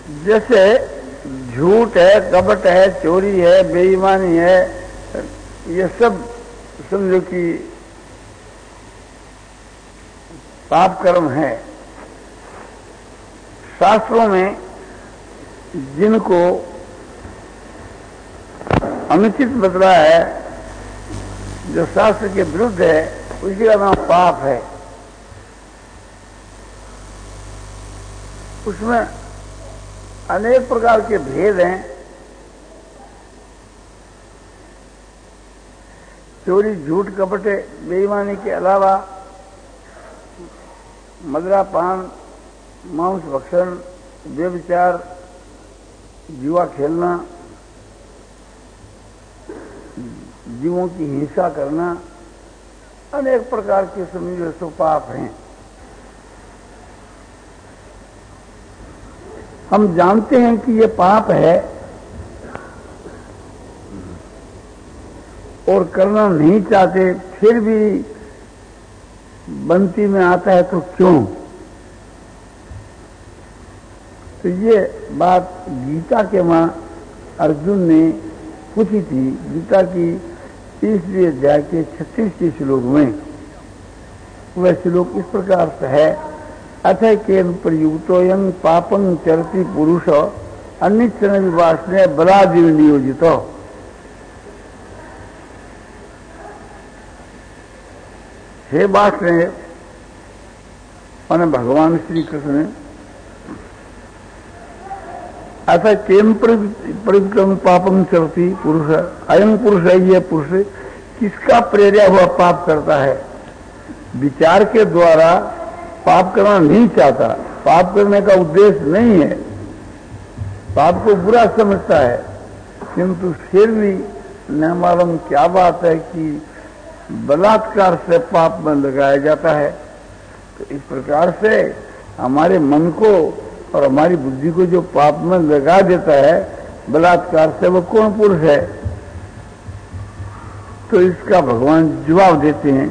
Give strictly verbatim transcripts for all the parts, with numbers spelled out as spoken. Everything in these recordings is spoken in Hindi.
जैसे झूठ है, कपट है, चोरी है, बेईमानी है, ये सब समझो कि पाप कर्म है। शास्त्रों में जिनको अनुचित बतला है, जो शास्त्र के विरुद्ध है, उसी का नाम पाप है। उसमें अनेक प्रकार के भेद हैं। चोरी, झूठ, कपट, बेईमानी के अलावा मदिरापान, मांस भक्षण, व्यभिचार, जुआ खेलना, जीवों की हिंसा करना, अनेक प्रकार के समझो सो पाप हैं। हम जानते हैं कि ये पाप है और करना नहीं चाहते, फिर भी बनती में आता है, तो क्यों? तो ये बात गीता के मां अर्जुन ने पूछी थी। गीता की तीसरी अध्याय के छत्तीसवें श्लोक में वह श्लोक इस प्रकार से है, अथ केन प्रयुक्तोयं पापं चरति पुरुष अनिच्छन विवासने बलादिव नियोजितो। हे बात ने माने भगवान श्री कृष्ण, अथ केम प्रयुक्तम पापम चरति पुरुष, अयम पुरुष है, ये पुरुष किसका प्रेरित हुआ पाप करता है? विचार के द्वारा पाप करना नहीं चाहता, पाप करने का उद्देश्य नहीं है, पाप को बुरा समझता है, किंतु फिर भी न मालूम क्या बात है कि बलात्कार से पाप में लगाया जाता है। तो इस प्रकार से हमारे मन को और हमारी बुद्धि को जो पाप में लगा देता है बलात्कार से, वो कौन पुरुष है? तो इसका भगवान जवाब देते हैं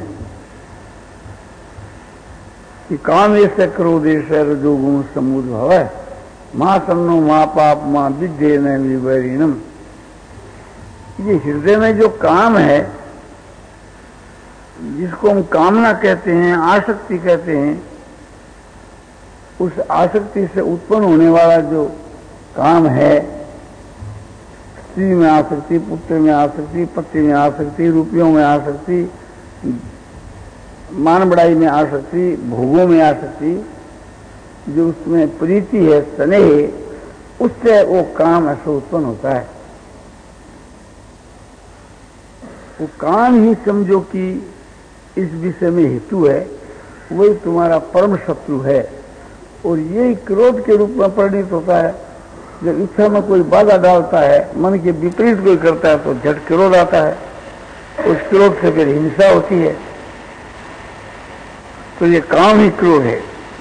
कि काम ऐसे क्रोधेश रजोगुण समुद्भव है, मां सन्नो मां पाप मां विद्ये न विवरीणम। ये हृदय में जो काम है, जिसको हम कामना कहते हैं, आसक्ति कहते हैं, उस आसक्ति से उत्पन्न होने वाला जो काम है, स्त्री में आसक्ति, पुत्र में आसक्ति, पति में आसक्ति, रुपयों में आसक्ति, मान बढ़ाई में आसक्ति, भोगों में आसक्ति, जो उसमें प्रीति है, स्नेह, उससे वो काम ऐसा उत्पन्न होता है। वो काम ही समझो कि इस विषय में हेतु है, वही तुम्हारा परम शत्रु है। और यही क्रोध के रूप में परिणित होता है। जब इच्छा में कोई बाधा डालता है, मन के विपरीत कोई करता है, तो झट क्रोध आता है, उस क्रोध से फिर हिंसा होती है। तो ये काम ही क्रोध है।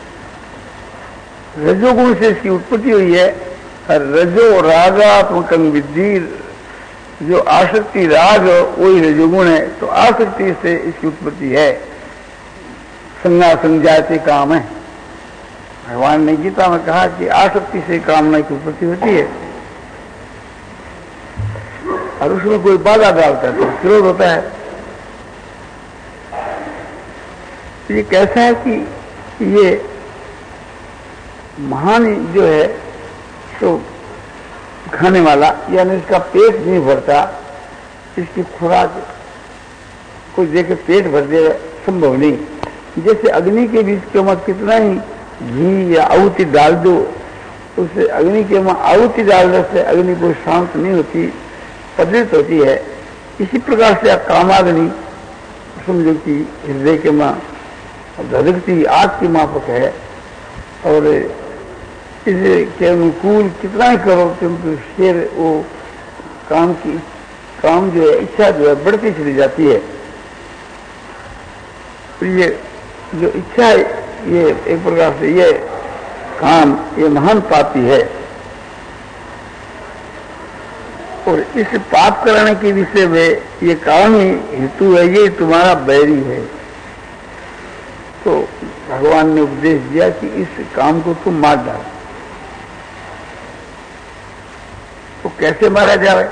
रजोगुण से इसकी उत्पत्ति हुई है। रजो रागात्मक विद्धि, जो आसक्ति राग वही रजोगुण है, तो आसक्ति से इसकी उत्पत्ति है। संज्ञा संजाति काम है। भगवान ने गीता में कहा कि आसक्ति से कामना की उत्पत्ति होती है, और उसमें कोई बाधा डालता है तो क्रोध होता है। तो ये कैसा है कि ये महान जो है तो खाने वाला, यानी इसका पेट नहीं भरता, इसकी खुराक को देखे पेट भर दे संभव नहीं। जैसे अग्नि के बीच के में कितना ही घी या आहुति डाल दो, उसे अग्नि के में आहुति डालने से अग्नि कोई शांत नहीं होती, पतित होती है। इसी प्रकार से कामाग्नि समझो कि हृदय के में धधकती आग की माफक है, और इसके अनुकूल कितना ही करो किंतु फिर वो काम की काम जो है, इच्छा जो है बढ़ती चली जाती है। तो ये जो इच्छा है, ये एक प्रकार से ये काम ये महान पापी है। और इस पाप कराने के विषय में ये काम ही हेतु है, ये तुम्हारा बैरी है। तो भगवान ने उपदेश दिया कि इस काम को तुम मार डालो। कैसे मारा जाए?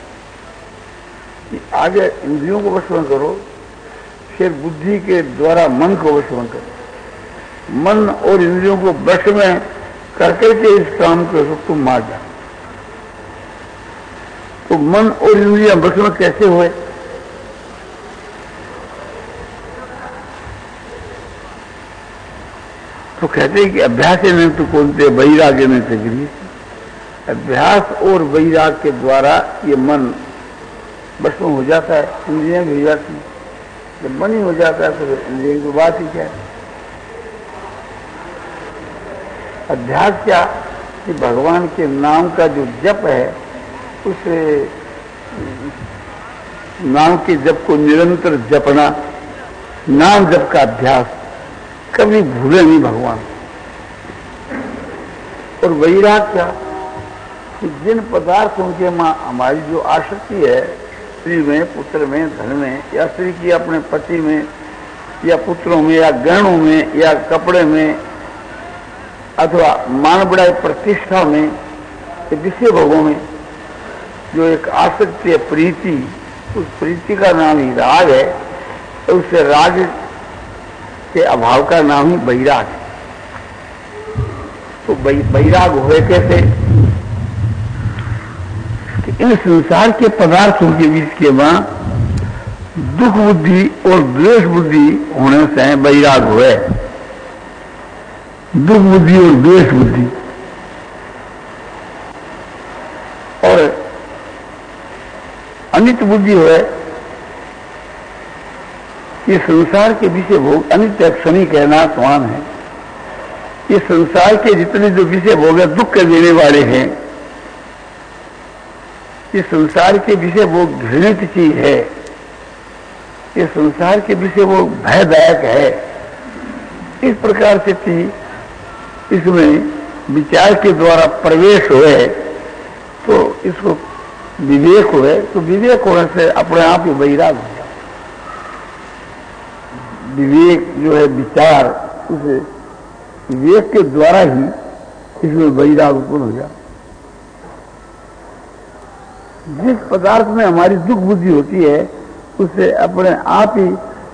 आगे इंद्रियों को वश में करो, फिर बुद्धि के द्वारा मन को वश में करो। मन और इंद्रियों को वश में करके के इस काम को तुम मार जाओ। तो मन और इंद्रियां वश में कैसे हुए? तो कहते हैं कि अभ्यास में तो कौन थे, वैराग्य में थे गिरी। अभ्यास और वैराग के द्वारा ये मन बस में हो जाता है, इंद्रियां भी हो जाती हैं। जब मन ही हो जाता है तो फिर इंद्रियों की बात ही क्या है? अभ्यास क्या कि भगवान के नाम का जो जप है, उस नाम के जप को निरंतर जपना, नाम जप का अभ्यास, कभी भूले नहीं भगवान। और वैराग क्या कि जिन पदार्थों के मां हमारी जो आसक्ति है, स्त्री में, पुत्र में, धन में, या स्त्री की अपने पति में, या पुत्रों में, या गहनों में, या कपड़े में, अथवा मान बढ़ाई प्रतिष्ठा में, विषय भोगों में जो एक आसक्ति है, प्रीति, उस प्रीति का नाम ही राग है। तो उस राग के अभाव का नाम ही वैराग है। तो वैराग हुए कैसे कि इन संसार के पदार्थों के बीच के वहां दुख बुद्धि और द्वेष बुद्धि होने से वैराग हुए। दुख बुद्धि और द्वेष बुद्धि, और अनित्य बुद्धि हुए। ये संसार के विषय भोग अनित्य क्षणी कहना समान है। ये संसार के जितने जो विषय भोग है दुख के देने वाले हैं। ये संसार के विषय भोग घृणित चीज है। ये संसार के विषय भोग भयदायक है। इस प्रकार से थी इसमें विचार के द्वारा प्रवेश हुए तो इसको विवेक हुए। तो विवेक होने से अपने आप ही वैराग हो जाए। विवेक जो है विचार, उसे विवेक के द्वारा ही इसमें वैराग उत्पन्न हो जाए। जिस पदार्थ में हमारी दुख बुद्धि होती है उससे अपने आप ही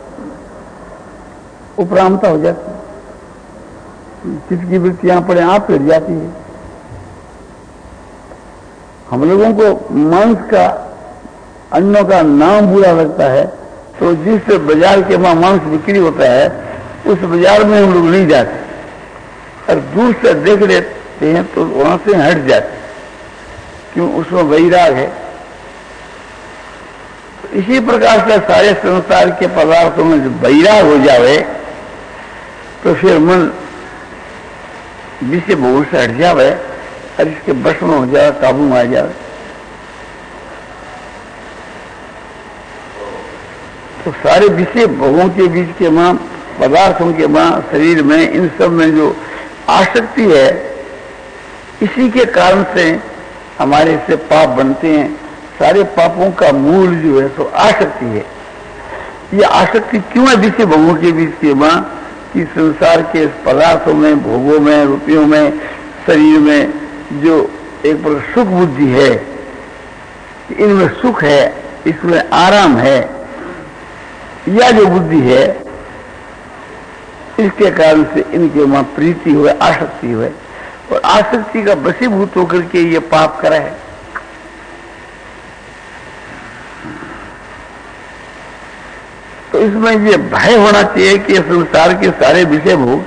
उपरामता हो जाती है। जिसकी वृत्तियां अपने आप हिट जाती है। हम लोगों को मांस का, अन्नों का नाम बुरा लगता है, तो जिस बाजार के वहां मांस बिक्री होता है उस बाजार में हम लोग नहीं जाते, और दूर से देख लेते हैं तो वहां से हट जाते, क्यों? उसमें वैराग है। तो इसी प्रकार से सारे संसार के पदार्थों में जब वैराग हो जावे तो फिर मन विषय भोग से हट जावे और इसके बस में हो जाए, काबू में आ जाए। तो सारे विषय भोगों के बीच के मां, पदार्थों के मां, शरीर में, इन सब में जो आसक्ति है, इसी के कारण से हमारे से पाप बनते हैं। सारे पापों का मूल जो है तो आसक्ति है। ये आसक्ति क्यों है विषय भोगों के बीच के मां कि संसार के पदार्थों में, भोगों में, रुपयों में, शरीर में जो एक प्रकार सुख बुद्धि है, इनमें सुख है, इसमें आराम है, या जो बुद्धि है, इसके कारण से इनके वहां प्रीति हुए, आसक्ति हुए, और आसक्ति का वशीभूत होकर के ये पाप करा है। तो इसमें ये भय होना चाहिए कि संसार के सारे विषय भोग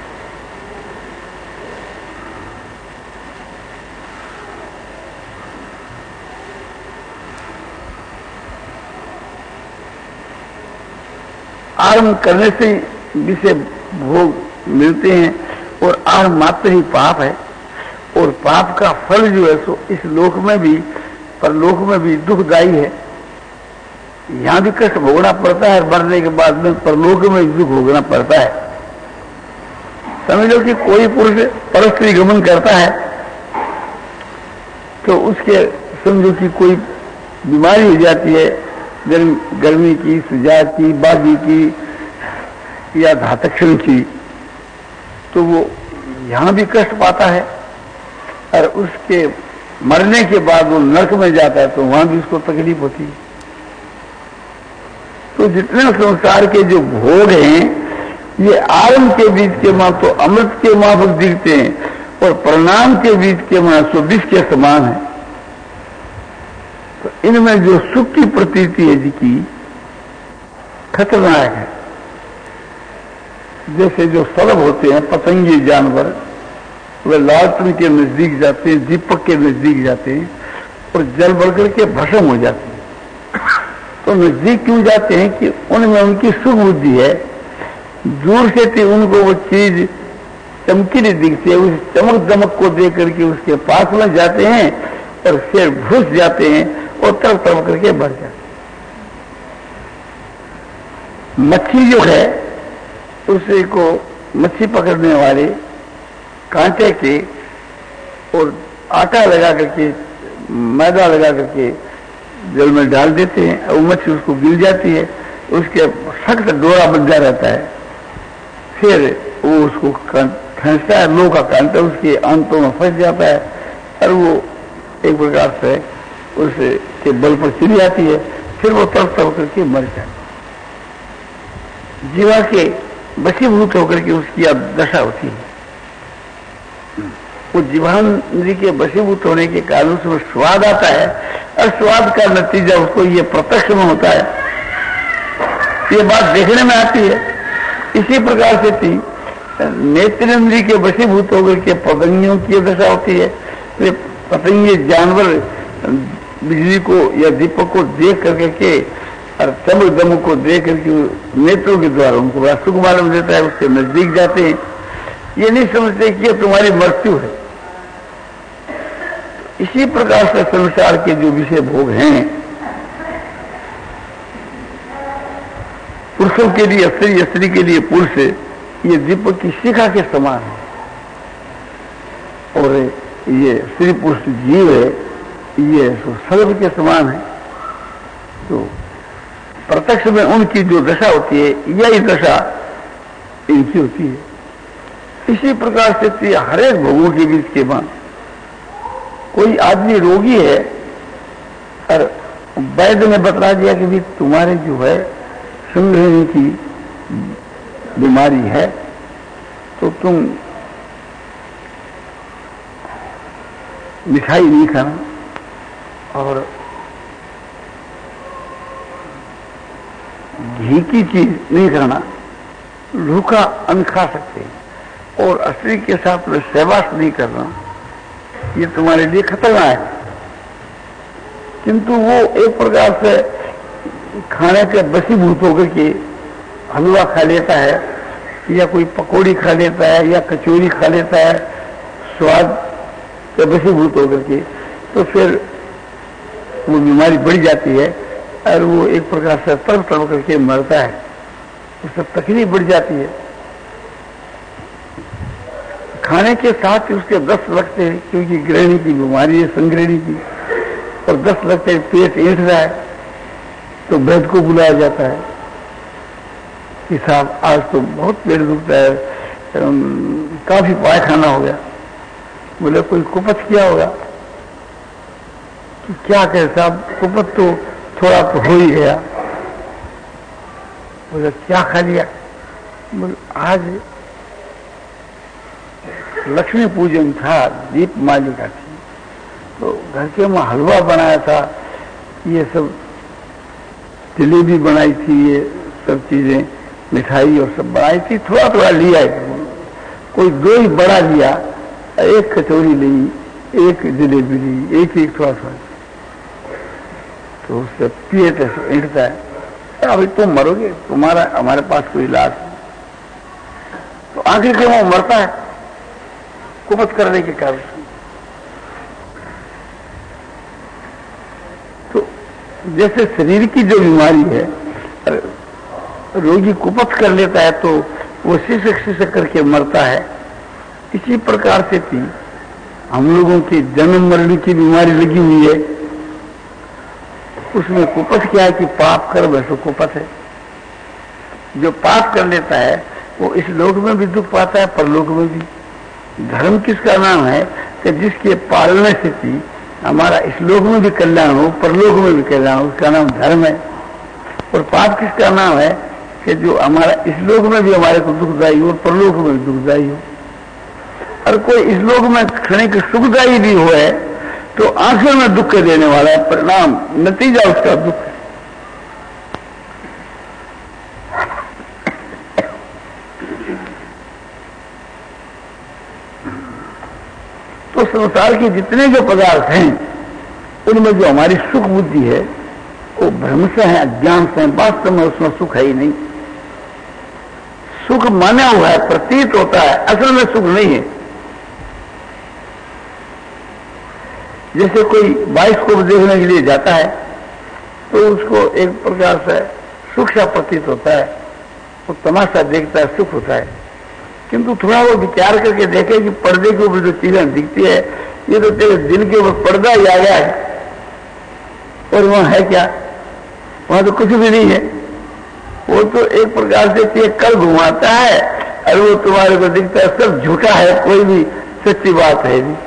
आरंभ करने से विषय भोग मिलते हैं, और आरंभ मात्र ही पाप है। और पाप का फल जो है सो इस लोक में भी, परलोक में भी दुखदायी है। यहां भी कष्ट भोगना पड़ता है, मरने के बाद में परलोक में भी दुख भोगना पड़ता है। समझ लो कि कोई पुरुष परस्त्री गमन करता है तो उसके समझो कि कोई बीमारी हो जाती है, गर्म, गर्मी की, सुजा की, बागी की या धातक्षण की, तो वो यहां भी कष्ट पाता है और उसके मरने के बाद वो नरक में जाता है तो वहां भी उसको तकलीफ होती है। तो जितने संसार के जो भोग हैं ये आरंभ के बीच के मां तो अमृत के माफक दिखते हैं और परिणाम के बीच के मां सो विष के समान है। तो इनमें जो सुख की प्रतीति है जिसकी खतरनाक है। जैसे जो सरब होते हैं पतंगी जानवर वे लालटन के नजदीक जाते हैं, दीपक के नजदीक जाते हैं और जल बढ़कर के भस्म हो जाते हैं। तो नजदीक क्यों जाते हैं कि उनमें उनकी सुख बुद्धि है। दूर से थी उनको वो चीज चमकीली दिखती है, उस चमक दमक को देख करके उसके पास में जाते हैं और फिर घुस जाते हैं और तरफ तरफ करके बढ़ जाते हैं। मच्छी जो है उसे को मच्छी पकड़ने वाले कांटे के और आटा लगा करके मैदा लगा करके जल में डाल देते हैं और मच्छी उसको गिर जाती है, उसके सख्त डोरा बंधा रहता है, फिर वो उसको खींचता है, लोहा का कांटा उसके अंतों में फंस जाता है और वो एक प्रकार से उसे के बल पर चली जाती है, फिर वो तड़प तड़प करके मर जाती है। जीवा के वशीभूत होकर के उसकी अब दशा होती है। वो जीवांद्री के वशीभूत होने के कारण उसमें स्वाद आता है और स्वाद का नतीजा उसको ये प्रत्यक्ष में होता है, ये बात देखने में आती है। इसी प्रकार से थी नेत्रेंद्री के वशीभूत होकर के पतंगियों की दशा होती है। वे पतंगे जानवर बिजली को या दीपक को देख करके के और चमक दमक को देख करके नेत्रों के द्वारा उनको बड़ा सुख मालूम देता है, उसके नजदीक जाते हैं। ये नहीं समझते कि ये तुम्हारी मृत्यु है। इसी प्रकार से संसार के जो विषय भोग हैं पुरुषों के लिए स्त्री, स्त्री के लिए पुरुष, ये दीपक की शिखा के समान है और ये स्त्री पुरुष जीव है, ये सर्व के समान है। तो प्रत्यक्ष में उनकी जो दशा होती है यही दशा इनकी होती है। इसी प्रकार से हरेक भोगों के बीच के बाद कोई आदमी रोगी है और वैद्य ने बता दिया कि भी तुम्हारे जो है संग्रहणी की बीमारी है तो तुम मिठाई नहीं खाना और घी की चीज नहीं खाना, रूखा अन्न खा सकते हैं और स्त्री के साथ में सहवास नहीं करना, ये तुम्हारे लिए खतरनाक है। किंतु वो एक प्रकार से खाने के वशीभूत होकर के हलवा खा लेता है या कोई पकौड़ी खा लेता है या कचौरी खा लेता है स्वाद के वशीभूत होकर के, तो फिर वो बीमारी बढ़ जाती है और वो एक प्रकार से तड़प तड़प करके मरता है, उससे तकलीफ बढ़ जाती है। खाने के साथ उसके दस लगते हैं क्योंकि गृहिणी की बीमारी है संग्रहणी की, और दस लगते हैं पेट ऐंठ रहा है तो वैद्य को बुलाया जाता है कि साहब आज तो बहुत पेट दुखता है, काफी पायखाना हो गया। बोले कोई कुपथ किया होगा कि क्या कहे साहब, कुपथ तो थोड़ा तो हो ही गया। बोले क्या खा लिया? बोले आज लक्ष्मी पूजन था, दीप मालिका थी तो घर के में हलवा बनाया था, ये सब जलेबी बनाई थी, ये सब चीजें मिठाई और सब बनाई थी, थोड़ा थोड़ा लिया है। कोई दो ही बड़ा लिया, एक कचौरी ली, एक जलेबी ली, एक एक थोड़ा थोड़ा, तो उससे पेट ऐंठता है। अभी तुम मरोगे, तुम्हारा हमारे पास कोई इलाज नहीं। तो आखिर के वो मरता है कुपथ करने के कारण। तो जैसे शरीर की जो बीमारी है रोगी कुपथ कर लेता है तो वो शिशक शिशक करके मरता है, इसी प्रकार से थी हम लोगों की जन्म मरण की बीमारी लगी हुई है। उसमें कुपथ क्या है कि पाप कर वैसे कुपथ है। जो पाप कर लेता है वो इस लोक में भी दुख पाता है, परलोक में भी। धर्म किसका नाम है कि जिसके पालने से थी हमारा इस लोक में भी कल्याण हो, परलोक में भी कल्याण हो, उसका नाम धर्म है। और पाप किसका नाम है कि जो हमारा इस लोक में भी हमारे को दुखदायी हो और परलोक में भी दुखदायी हो। और कोई इस लोक में क्षणिक सुखदायी भी हो है तो आखिर में दुख देने वाला है, परिणाम नतीजा उसका दुख है। तो संसार के जितने जो पदार्थ हैं उनमें जो हमारी सुख बुद्धि है वो भ्रम से है, अज्ञान से है। वास्तव में उसमें सुख है ही नहीं। सुख माना हुआ है, प्रतीत होता है, असल में सुख नहीं है। जैसे कोई बाइस्कोप देखने के लिए जाता है तो उसको एक प्रकार से सुख सा प्रतीत होता है, वो तमाशा देखता है, सुख होता है। किंतु थोड़ा वो विचार करके देखे कि पर्दे के ऊपर जो चीजें दिखती है ये तो तेरे दिल के ऊपर पर्दा ही आ गया है, और वहां है क्या? वहां तो कुछ भी नहीं है। वो तो एक प्रकार से कल घुमाता है और वो तुम्हारे को दिखता है सब झूठा है, कोई भी सच्ची बात है नहीं।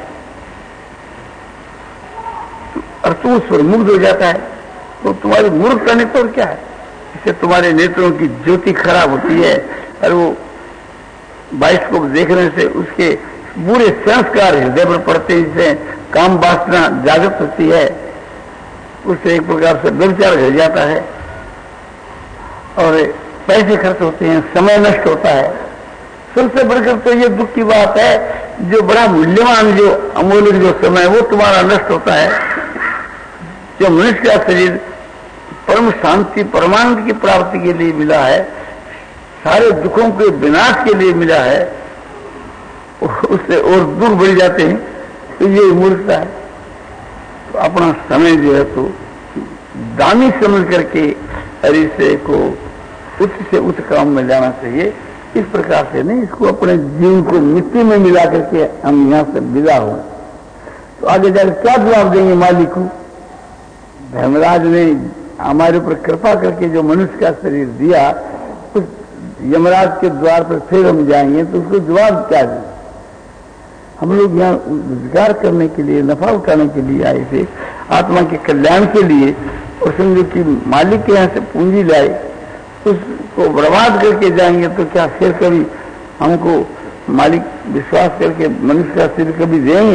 और तू उस पर मुग्ध हो जाता है। तो तुम्हारी मूर्खता नहीं तो क्या है? इससे तुम्हारे नेत्रों की ज्योति खराब होती है और वो बाइस्कोप देखने से उसके बुरे संस्कार हृदय पर पड़ते हैं, जिससे काम वासना जागृत होती है, उससे एक प्रकार से व्यभिचार घट जाता है और पैसे खर्च होते हैं, समय नष्ट होता है। सबसे बढ़कर तो ये दुख की बात है जो बड़ा मूल्यवान जो अमूल्य जो समय वो तुम्हारा नष्ट होता है। जो मनुष्य का शरीर परम शांति परमानंद की प्राप्ति के लिए मिला है, सारे दुखों के विनाश के लिए मिला है, उससे और दूर बढ़ जाते हैं, तो ये मूर्खता है। तो अपना समय जो है तो दानी समझ करके अरिसे को उच्च से उच्च काम में जाना चाहिए। इस प्रकार से नहीं, इसको अपने जीवन को मिट्टी में मिला करके हम यहाँ से विदा हो। तो आगे जाकर क्या जवाब देंगे मालिक को? धर्मराज ने हमारे ऊपर कृपा करके जो मनुष्य का शरीर दिया, उस यमराज के द्वार पर फिर हम जाएंगे तो उसको जवाब क्या दें? हम लोग यहाँ रोजगार करने के लिए, नफा उठाने के लिए आए थे, आत्मा के कल्याण के लिए, और समझो कि मालिक के यहाँ से पूंजी लाए, उसको बर्बाद करके जाएंगे तो क्या फिर कभी हमको मालिक विश्वास करके मनुष्य का शरीर कभी देंगे?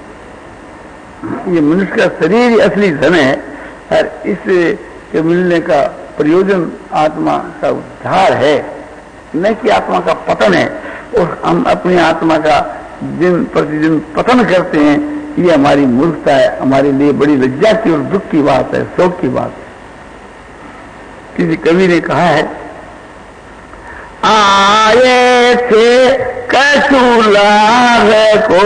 ये मनुष्य का शरीर ही असली धन है और इसके मिलने का प्रयोजन आत्मा का उद्धार है, न कि आत्मा का पतन है। और हम अपनी आत्मा का दिन प्रतिदिन पतन करते हैं, ये हमारी मूर्खता है, हमारे लिए बड़ी लज्जा की और दुख की बात है, शोक की बात है। किसी कवि ने कहा है, आए थे कसूलार को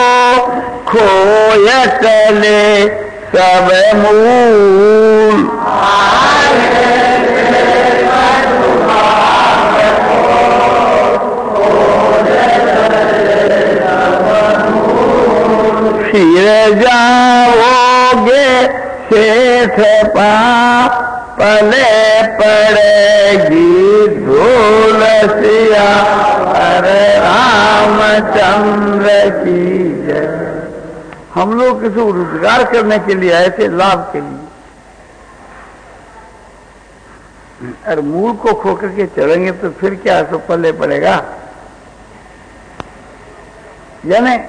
खोय चले सब मूल, फिर जाओगे शेष पा पले पड़ेगी धूल सिया अरे रामचंद्र की जय। हम लोग किसी रोजगार करने के लिए आए थे, लाभ के लिए, और मूल को खो करके चलेंगे तो फिर क्या सो पल्ले पड़ेगा? यानी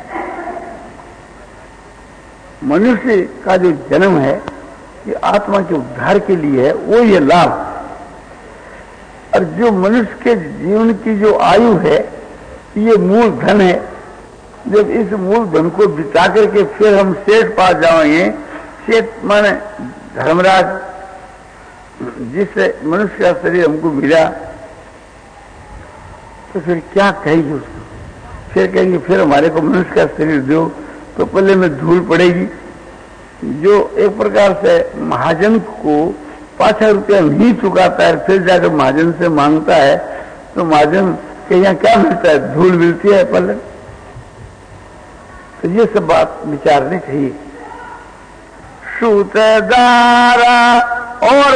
मनुष्य का जो जन्म है ये आत्मा के उद्धार के लिए है, वो ये लाभ। और जो मनुष्य के जीवन की जो आयु है ये मूल धन है। जब इस मूल धन को बिता करके फिर हम सेठ पास जाएंगे, सेठ माने धर्मराज, जिससे मनुष्य का शरीर हमको मिला, तो फिर क्या कहेंगे उसको? फिर कहेंगे फिर हमारे को मनुष्य का शरीर दो, तो पल्ले में धूल पड़ेगी। जो एक प्रकार से महाजन को पांच हजार रुपया नहीं चुकाता है, फिर जाकर महाजन से मांगता है, तो महाजन के यहाँ क्या मिलता है? धूल मिलती है पल्ले। तो ये सब बात विचारनी चाहिए। सूतदारा और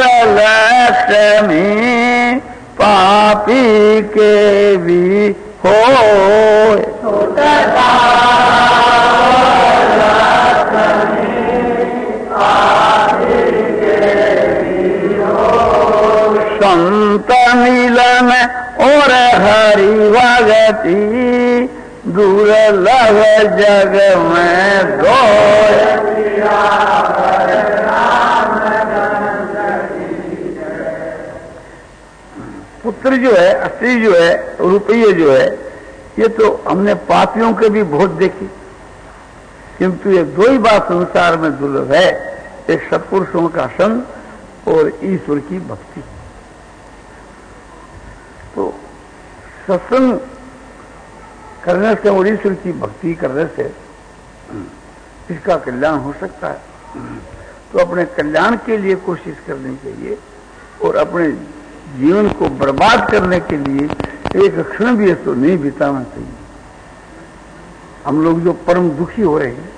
लक्ष्मी पापी के भी हो, सूतदारा जग में दोय पुत्र जो है, स्त्री जो है, रुपये जो है, ये तो हमने पापियों के भी बहुत देखी, किंतु ये दो ही बात संसार में दुर्लभ है, एक सत्पुरुषों का संग और ईश्वर की भक्ति। तो सत्संग करने से और ईश्वर की भक्ति करने से इसका कल्याण हो सकता है। तो अपने कल्याण के लिए कोशिश करनी चाहिए और अपने जीवन को बर्बाद करने के लिए एक क्षण भी ऐसा नहीं बिताना चाहिए। हम लोग जो परम दुखी हो रहे हैं,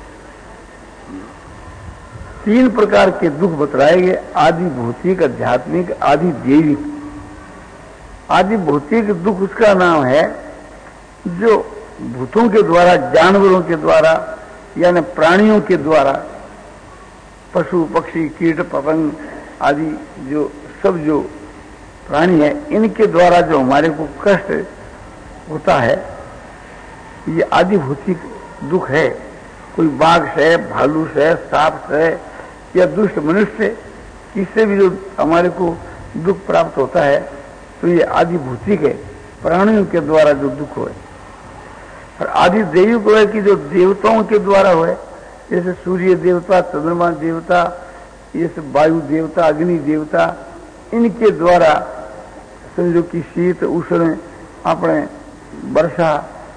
तीन प्रकार के दुख बतलाए गए, आदि भौतिक, आध्यात्मिक, आदि दैविक। आदि भौतिक दुख उसका नाम है जो भूतों के द्वारा, जानवरों के द्वारा, यानी प्राणियों के द्वारा, पशु पक्षी कीट पतंग आदि जो सब जो प्राणी है, इनके द्वारा जो हमारे को कष्ट होता है, ये आदि भौतिक दुख है। कोई बाघ से, भालू से, सांप से या दुष्ट मनुष्य से, इससे भी जो हमारे को दुख प्राप्त होता है, तो ये आदि भौतिक है, प्राणियों के द्वारा जो दुख हो। और आदि दैविक है कि जो देवताओं के द्वारा हो, जैसे सूर्य देवता, चंद्रमा देवता, ये सब वायु देवता, अग्नि देवता, इनके द्वारा समझो कि शीत उष्ण, अपने वर्षा,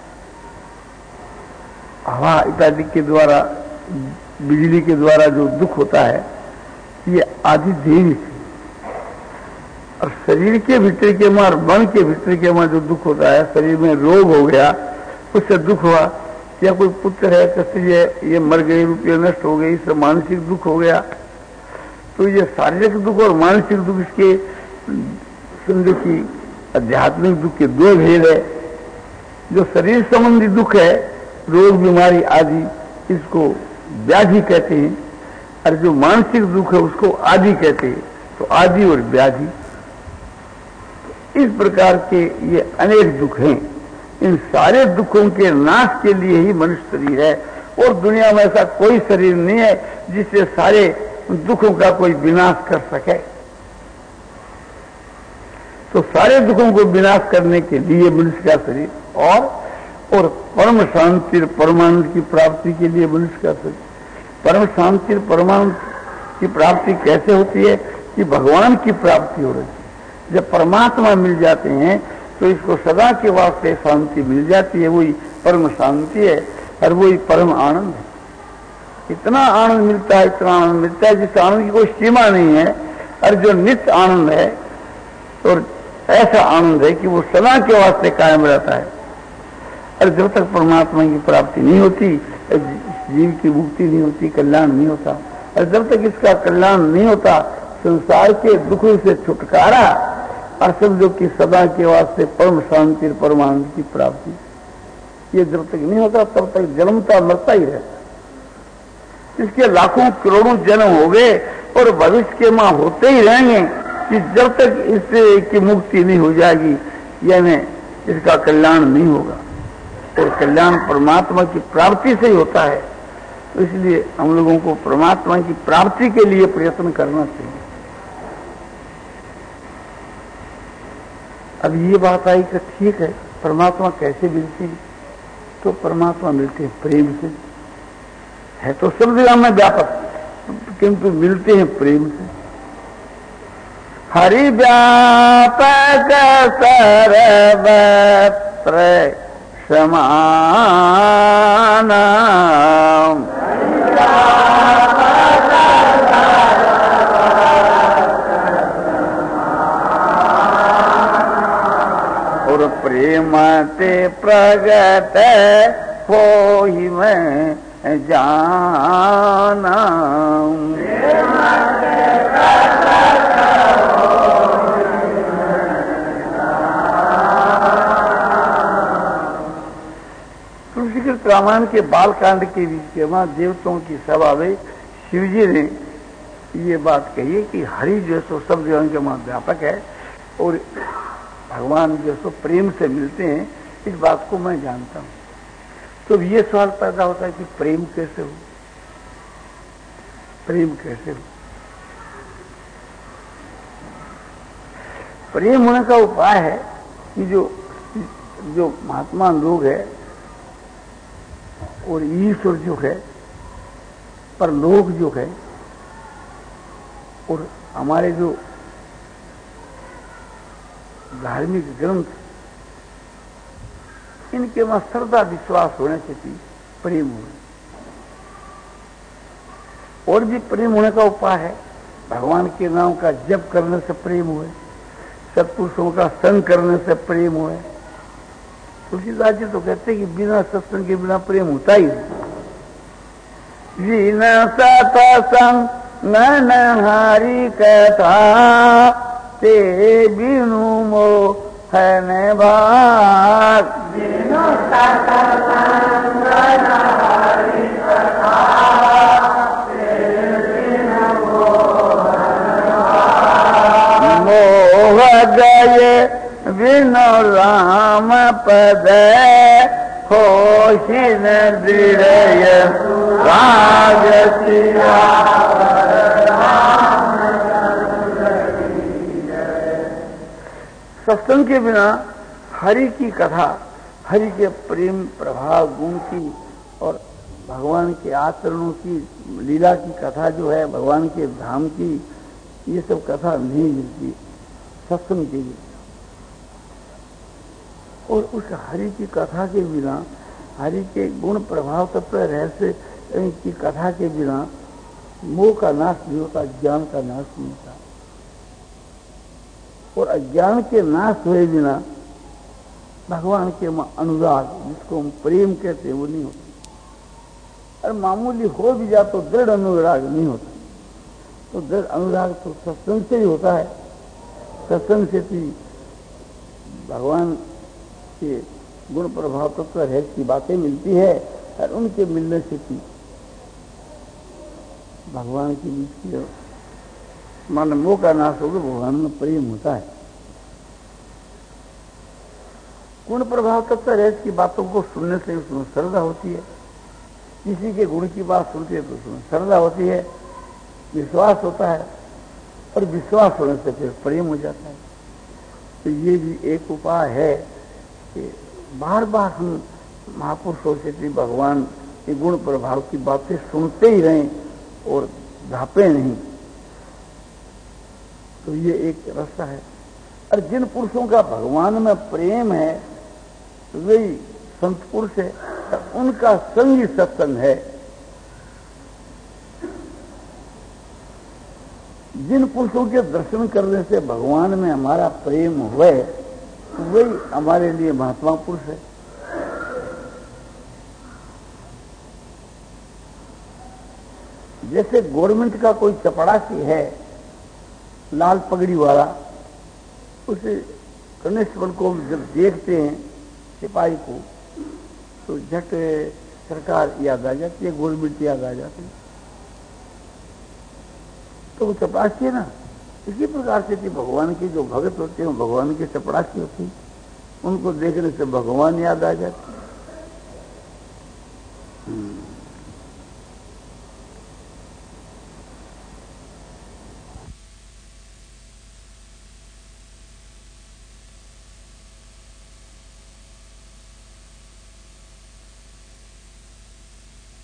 हवा इत्यादि के द्वारा, बिजली के द्वारा जो दुख होता है, ये आदि दैविक है। और शरीर के भीतर के मार, मन के भीतर के मार जो दुख होता है, शरीर में रोग हो गया, उससे दुख हुआ, या कोई पुत्र है, स्त्री है, ये मर गई, रुपये नष्ट हो गई, इससे मानसिक दुख हो गया। तो ये शारीरिक दुख और मानसिक दुख, इसके समझो कि आध्यात्मिक दुख के दो भेद है। जो शरीर संबंधी दुख है, रोग बीमारी आदि, इसको व्याधि कहते हैं, और जो मानसिक दुख है उसको आदि कहते हैं। तो आदि और व्याधि, तो इस प्रकार के ये अनेक दुख हैं। इन सारे दुखों के नाश के लिए ही मनुष्य शरीर है, और दुनिया में ऐसा कोई शरीर नहीं है जिससे सारे दुखों का कोई विनाश कर सके। तो सारे दुखों को विनाश करने के लिए मनुष्य का शरीर, और और परम शांति परमानंद की प्राप्ति के लिए मनुष्य का शरीर। परम शांति परमानंद की प्राप्ति कैसे होती है? कि भगवान की प्राप्ति हो रही है। जब परमात्मा मिल जाते हैं तो इसको सदा के वास्ते शांति मिल जाती है, वही परम शांति है और वही परम आनंद है। इतना आनंद मिलता है, इतना आनंद मिलता है जिस आनंद की कोई सीमा नहीं है, और जो नित्य आनंद है, और ऐसा आनंद है कि वो सदा के वास्ते कायम रहता है। और जब तक परमात्मा की प्राप्ति नहीं होती, जीव की मुक्ति नहीं होती, कल्याण नहीं होता। और जब तक इसका कल्याण नहीं होता, संसार के दुखों से छुटकारा, और समझो कि सदा के वास्ते परम शांति परमानंद की प्राप्ति, ये जब तक नहीं होता तब तक जन्मता मरता ही रहता। इसके लाखों करोड़ों जन्म हो गए और भविष्य के मां होते ही रहेंगे कि जब तक इससे की मुक्ति नहीं हो जाएगी, यानी इसका कल्याण नहीं होगा। और कल्याण परमात्मा की प्राप्ति से ही होता है। तो इसलिए हम लोगों को परमात्मा की प्राप्ति के लिए प्रयत्न करना चाहिए। अब ये बात आई कि ठीक है, परमात्मा कैसे मिलती है? तो परमात्मा मिलते हैं प्रेम से। है तो सब जगह में व्यापक, किंतु मिलते हैं प्रेम से। हरि व्यापक सर्वत्र समान, और प्रेम ते प्रगट होई मैं जाना। तुलसीकृत रामायण के बालकांड के बीच में देवताओं की सभा में शिवजी ने ये बात कही है कि हरि जो सो सब जगह के मां व्यापक है और भगवान जो सो प्रेम से मिलते हैं। इस बात को मैं जानता हूं। तो ये सवाल पैदा होता है कि प्रेम कैसे हो, प्रेम कैसे हो। प्रेम होने का उपाय है कि जो जो महात्मा लोग है और ईश्वर जो है, परलोक जो है, और हमारे जो धार्मिक ग्रंथ, इनके में श्रद्धा विश्वास होने से भी प्रेम हो। और भी प्रेम होने का उपाय है, भगवान के नाम का जप करने से प्रेम हुए, सत्पुरुषों का संग करने से प्रेम हुए। तुलसीदास जी तो कहते हैं कि बिना सत्संग के बिना प्रेम होता ही नहीं। बिना सत्संग नैन हरि कथा ते बिनु मोह न भाग। बिनु सत्संग नैन हरि कथा ते बिनु मोह न भाग। मोह गए बिनु राम पद होशिन दृढ़ राग सिया। सत्संग के बिना हरि की कथा, हरि के प्रेम प्रभाव गुण की और भगवान के आचरणों की, लीला की कथा जो है, भगवान के धाम की, ये सब कथा नहीं मिलती सत्संग के लिए। और उस हरि की कथा के बिना, हरि के गुण प्रभाव तत्व रहस्य की कथा के बिना मोह का नाश नहीं होता, ज्ञान का नाश नहीं होता। और अज्ञान के नाश हुए बिना भगवान के अनुराग, जिसको हम प्रेम कहते हैं, वो नहीं होता। और मामूली हो भी जाए तो दृढ़ अनुराग नहीं होता। तो दृढ़ अनुराग तो सत्संग से ही होता है। सत्संग से भी भगवान के गुण प्रभाव तत्व रहस्य की बातें मिलती है, और उनके मिलने से भी भगवान की बीच की मान मोह का नाश होकर भगवान में प्रेम होता है। गुण प्रभाव तत्व रहस्य की बातों को सुनने से उसमें श्रद्धा होती है। किसी के गुण की बात सुनती है तो उसमें श्रद्धा होती है, विश्वास होता है, और विश्वास होने से फिर प्रेम हो जाता है। तो ये भी एक उपाय है कि बार बार हम महापुरुषों से भी भगवान के गुण प्रभाव की बातें सुनते ही रहें और धापे नहीं। तो ये एक रास्ता है। और जिन पुरुषों का भगवान में प्रेम है वही संत पुरुष है, उनका संग ही सत्संग है। जिन पुरुषों के दर्शन करने से भगवान में हमारा प्रेम हुए, वही हमारे लिए महात्मा पुरुष है। जैसे गवर्नमेंट का कोई चपड़ासी है, लाल पगड़ी वाला, उसे कॉन्स्टेबल को जब देखते हैं, सिपाही को, तो झट सरकार याद आ जाती है, गवर्नमेंट याद आ जाती है। तो वो चपड़ासी है ना। इसी प्रकार से कि भगवान के जो भगत होते हैं, भगवान के चपड़ासी होते हैं, उनको देखने से भगवान याद आ जाते हैं।